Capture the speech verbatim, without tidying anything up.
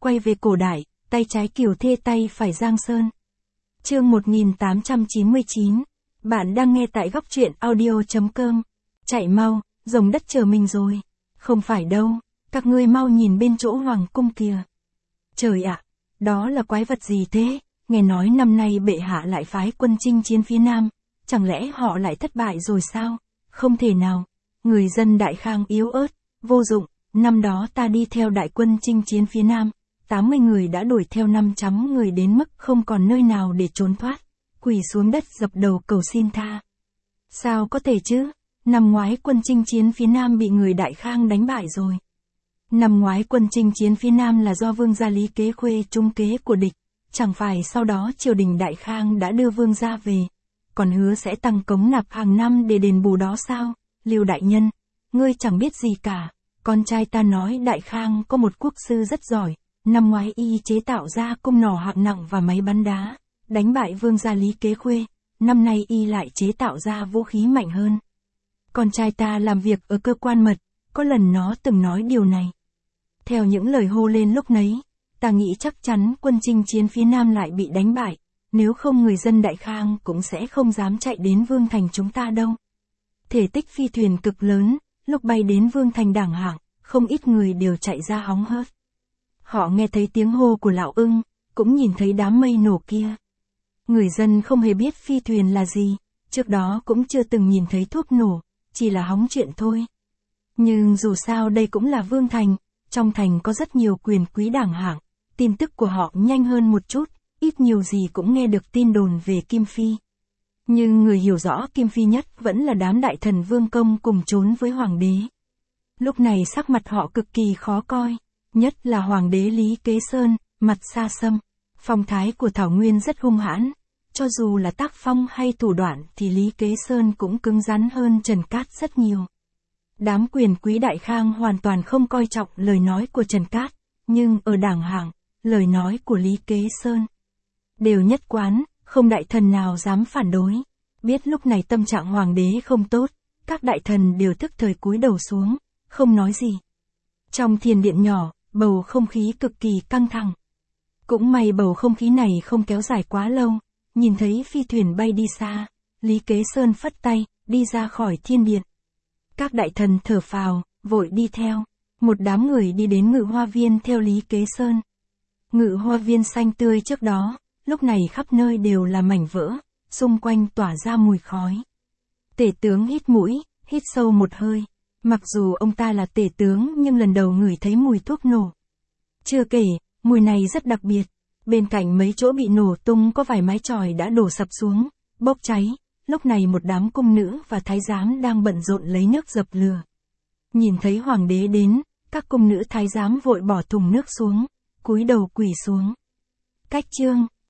quay về cổ đại, tay trái Kiều Thê tay phải Giang Sơn. Chương một nghìn tám trăm chín mươi chín. Bạn đang nghe tại góc truyện audio chấm com. Chạy mau, rồng đất chờ mình rồi. Không phải đâu, các ngươi mau nhìn bên chỗ hoàng cung kìa. Trời ạ, đó là quái vật gì thế? Nghe nói năm nay bệ hạ lại phái quân chinh chiến phía Nam, chẳng lẽ họ lại thất bại rồi sao? Không thể nào, người dân Đại Khang yếu ớt, vô dụng, năm đó ta đi theo đại quân chinh chiến phía Nam, tám mươi người đã đuổi theo năm trăm người đến mức không còn nơi nào để trốn thoát, quỳ xuống đất dập đầu cầu xin tha. Sao có thể chứ? Năm ngoái quân chinh chiến phía Nam bị người Đại Khang đánh bại rồi. Năm ngoái quân chinh chiến phía Nam là do vương gia Lý Kế Khuê trúng kế của địch, chẳng phải sau đó triều đình Đại Khang đã đưa vương gia về, còn hứa sẽ tăng cống nạp hàng năm để đền bù đó sao? Lưu đại nhân, ngươi chẳng biết gì cả, con trai ta nói Đại Khang có một quốc sư rất giỏi, năm ngoái y chế tạo ra cung nỏ hạng nặng và máy bắn đá, đánh bại vương gia Lý Kế Khuê, năm nay y lại chế tạo ra vũ khí mạnh hơn. Con trai ta làm việc ở cơ quan mật, có lần nó từng nói điều này. Theo những lời hô lên lúc nấy, ta nghĩ chắc chắn quân chinh chiến phía Nam lại bị đánh bại, nếu không người dân Đại Khang cũng sẽ không dám chạy đến Vương Thành chúng ta đâu. Thể tích phi thuyền cực lớn, lúc bay đến Vương Thành Đảng Hạng, không ít người đều chạy ra hóng hớt. Họ nghe thấy tiếng hô của lão ưng, cũng nhìn thấy đám mây nổ kia. Người dân không hề biết phi thuyền là gì, trước đó cũng chưa từng nhìn thấy thuốc nổ, chỉ là hóng chuyện thôi. Nhưng dù sao đây cũng là Vương Thành, trong thành có rất nhiều quyền quý Đảng Hạng, tin tức của họ nhanh hơn một chút, ít nhiều gì cũng nghe được tin đồn về Kim Phi. Nhưng người hiểu rõ Kim Phi nhất vẫn là đám đại thần vương công cùng trốn với hoàng đế. Lúc này sắc mặt họ cực kỳ khó coi, nhất là hoàng đế Lý Kế Sơn, mặt xa xăm. Phong thái của Thảo Nguyên rất hung hãn, cho dù là tác phong hay thủ đoạn thì Lý Kế Sơn cũng cứng rắn hơn Trần Cát rất nhiều. Đám quyền quý Đại Khang hoàn toàn không coi trọng lời nói của Trần Cát, nhưng ở Đảng Hạng, lời nói của Lý Kế Sơn đều nhất quán, không đại thần nào dám phản đối. Biết lúc này tâm trạng hoàng đế không tốt, các đại thần đều thức thời cúi đầu xuống, không nói gì. Trong thiền điện nhỏ, bầu không khí cực kỳ căng thẳng. Cũng may bầu không khí này không kéo dài quá lâu, nhìn thấy phi thuyền bay đi xa, Lý Kế Sơn phất tay, đi ra khỏi thiên điện. Các đại thần thở phào, vội đi theo, một đám người đi đến Ngự Hoa Viên theo Lý Kế Sơn. Ngự Hoa Viên xanh tươi trước đó, lúc này khắp nơi đều là mảnh vỡ, xung quanh tỏa ra mùi khói. Tể tướng hít mũi, hít sâu một hơi, mặc dù ông ta là tể tướng nhưng lần đầu ngửi thấy mùi thuốc nổ. Chưa kể, mùi này rất đặc biệt, bên cạnh mấy chỗ bị nổ tung có vài mái chòi đã đổ sập xuống, bốc cháy, lúc này một đám cung nữ và thái giám đang bận rộn lấy nước dập lửa. Nhìn thấy hoàng đế đến, các cung nữ thái giám vội bỏ thùng nước xuống, cúi đầu quỳ xuống. Cách chương